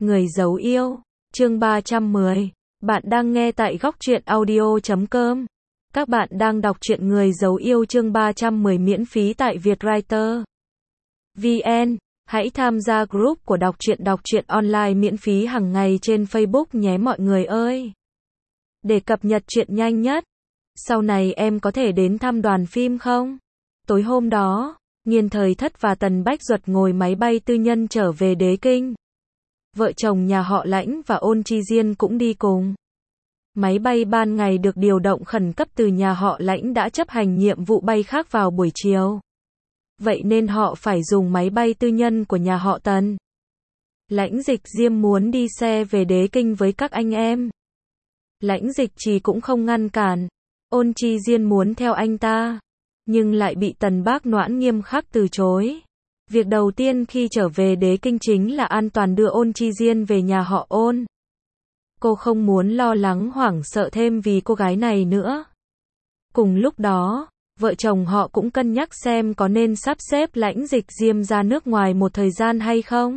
Người giấu yêu, chương 310. Bạn đang nghe tại góc truyện audio.com. Các bạn đang đọc truyện Người giấu yêu chương 310 miễn phí tại Vietwriter VN. Hãy tham gia group của đọc truyện online miễn phí hàng ngày trên Facebook nhé mọi người ơi. Để cập nhật truyện nhanh nhất. Sau này em có thể đến thăm đoàn phim không? Tối hôm đó, Nghiên Thời Thất và Tần Bách Duật ngồi máy bay tư nhân trở về Đế Kinh. Vợ chồng nhà họ Lãnh và Ôn Chi Diên cũng đi cùng. Máy bay ban ngày được điều động khẩn cấp từ nhà họ Lãnh đã chấp hành nhiệm vụ bay khác vào buổi chiều. Vậy nên họ phải dùng máy bay tư nhân của nhà họ Tần. Lãnh Dịch Diêm muốn đi xe về Đế Kinh với các anh em. Lãnh Dịch Trì cũng không ngăn cản. Ôn Chi Diên muốn theo anh ta, nhưng lại bị Tần Bác Noãn nghiêm khắc từ chối. Việc đầu tiên khi trở về Đế Kinh chính là an toàn đưa Ôn Chi Diên về nhà họ Ôn. Cô không muốn lo lắng hoảng sợ thêm vì cô gái này nữa. Cùng lúc đó, vợ chồng họ cũng cân nhắc xem có nên sắp xếp Lãnh Dịch Diêm ra nước ngoài một thời gian hay không.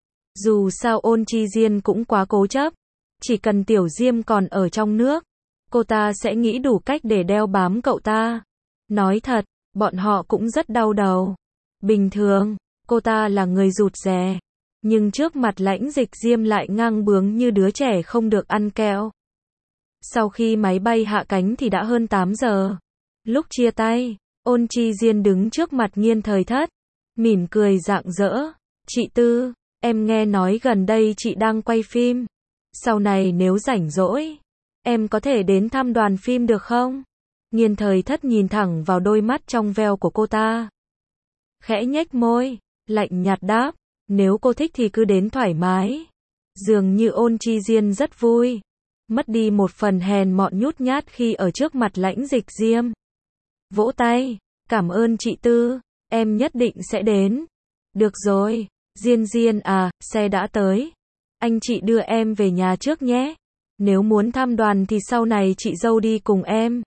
Dù sao Ôn Chi Diên cũng quá cố chấp. Chỉ cần Tiểu Diêm còn ở trong nước, cô ta sẽ nghĩ đủ cách để đeo bám cậu ta. Nói thật, bọn họ cũng rất đau đầu. Bình thường, cô ta là người rụt rè, nhưng trước mặt Lãnh Dịch Diêm lại ngang bướng như đứa trẻ không được ăn kẹo. Sau khi máy bay hạ cánh thì đã hơn 8 giờ. Lúc chia tay, Ôn Chi Diên đứng trước mặt Nghiên Thời Thất, mỉm cười rạng rỡ. Chị Tư, em nghe nói gần đây chị đang quay phim. Sau này nếu rảnh rỗi, em có thể đến thăm đoàn phim được không? Nghiên Thời Thất nhìn thẳng vào đôi mắt trong veo của cô ta. Khẽ nhếch môi, lạnh nhạt đáp, nếu cô thích thì cứ đến thoải mái. Dường như Ôn Chi Diên rất vui, mất đi một phần hèn mọn nhút nhát khi ở trước mặt Lãnh Dịch Diêm. Vỗ tay, cảm ơn chị Tư, em nhất định sẽ đến. Được rồi, Diên Diên à, xe đã tới. Anh chị đưa em về nhà trước nhé. Nếu muốn thăm đoàn thì sau này chị dâu đi cùng em.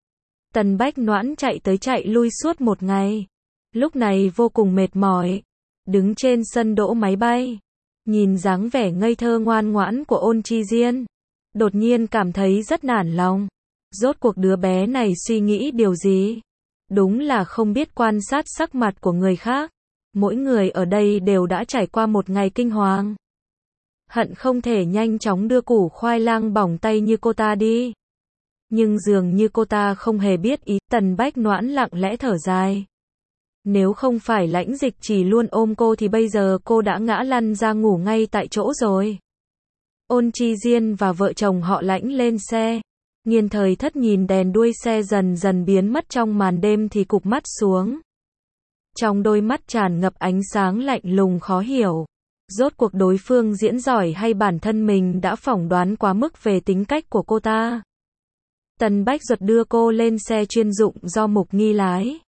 Tần Bách Noãn chạy tới chạy lui suốt một ngày. Lúc này vô cùng mệt mỏi. Đứng trên sân đỗ máy bay, nhìn dáng vẻ ngây thơ ngoan ngoãn của Ôn Chi Diên, đột nhiên cảm thấy rất nản lòng. Rốt cuộc đứa bé này suy nghĩ điều gì? Đúng là không biết quan sát sắc mặt của người khác. Mỗi người ở đây đều đã trải qua một ngày kinh hoàng. Hận không thể nhanh chóng đưa củ khoai lang bỏng tay như cô ta đi. Nhưng dường như cô ta không hề biết ý. Tần Bách Noãn lặng lẽ thở dài. Nếu không phải Lãnh Dịch Trì luôn ôm cô thì bây giờ cô đã ngã lăn ra ngủ ngay tại chỗ rồi. Ôn Chi Diên và vợ chồng họ Lãnh lên xe. Nghiên Thời Thất nhìn đèn đuôi xe dần dần biến mất trong màn đêm thì cụp mắt xuống. Trong đôi mắt tràn ngập ánh sáng lạnh lùng khó hiểu. Rốt cuộc đối phương diễn giỏi hay bản thân mình đã phỏng đoán quá mức về tính cách của cô ta. Tần Bách Duật đưa cô lên xe chuyên dụng do Mục Nghi lái.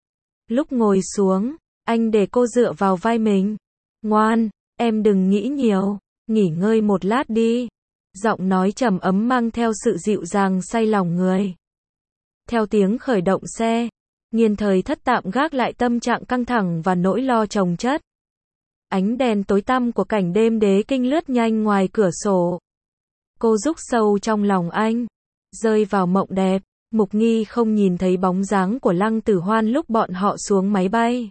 Lúc ngồi xuống, anh để cô dựa vào vai mình. Ngoan, em đừng nghĩ nhiều, nghỉ ngơi một lát đi. Giọng nói trầm ấm mang theo sự dịu dàng say lòng người. Theo tiếng khởi động xe, Nghiên Thời Thất tạm gác lại tâm trạng căng thẳng và nỗi lo chồng chất. Ánh đèn tối tăm của cảnh đêm Đế Kinh lướt nhanh ngoài cửa sổ. Cô rúc sâu trong lòng anh, rơi vào mộng đẹp. Mục Nghi không nhìn thấy bóng dáng của Lăng Tử Hoan lúc bọn họ xuống máy bay.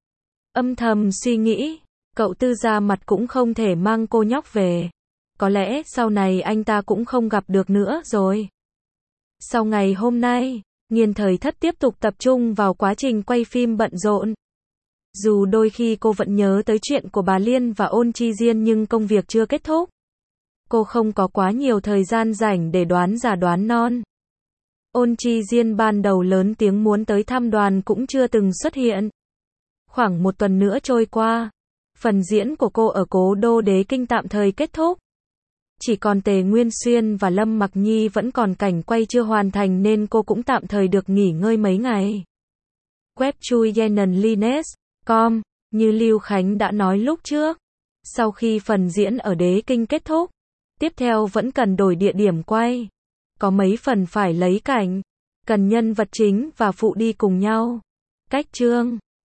Âm thầm suy nghĩ, cậu Tư ra mặt cũng không thể mang cô nhóc về. Có lẽ sau này anh ta cũng không gặp được nữa rồi. Sau ngày hôm nay, Nghiên Thời Thất tiếp tục tập trung vào quá trình quay phim bận rộn. Dù đôi khi cô vẫn nhớ tới chuyện của bà Liên và Ôn Chi Diên nhưng công việc chưa kết thúc. Cô không có quá nhiều thời gian rảnh để đoán già đoán non. Ôn Chi Diên ban đầu lớn tiếng muốn tới thăm đoàn cũng chưa từng xuất hiện. Khoảng một tuần nữa trôi qua, phần diễn của cô ở cố đô Đế Kinh tạm thời kết thúc. Chỉ còn Tề Nguyên Xuyên và Lâm Mặc Nhi vẫn còn cảnh quay chưa hoàn thành nên cô cũng tạm thời được nghỉ ngơi mấy ngày. Web chui yenenlines.com, như Lưu Khánh đã nói lúc trước, sau khi phần diễn ở Đế Kinh kết thúc, tiếp theo vẫn cần đổi địa điểm quay. Có mấy phần phải lấy cảnh, cần nhân vật chính và phụ đi cùng nhau. Cách chương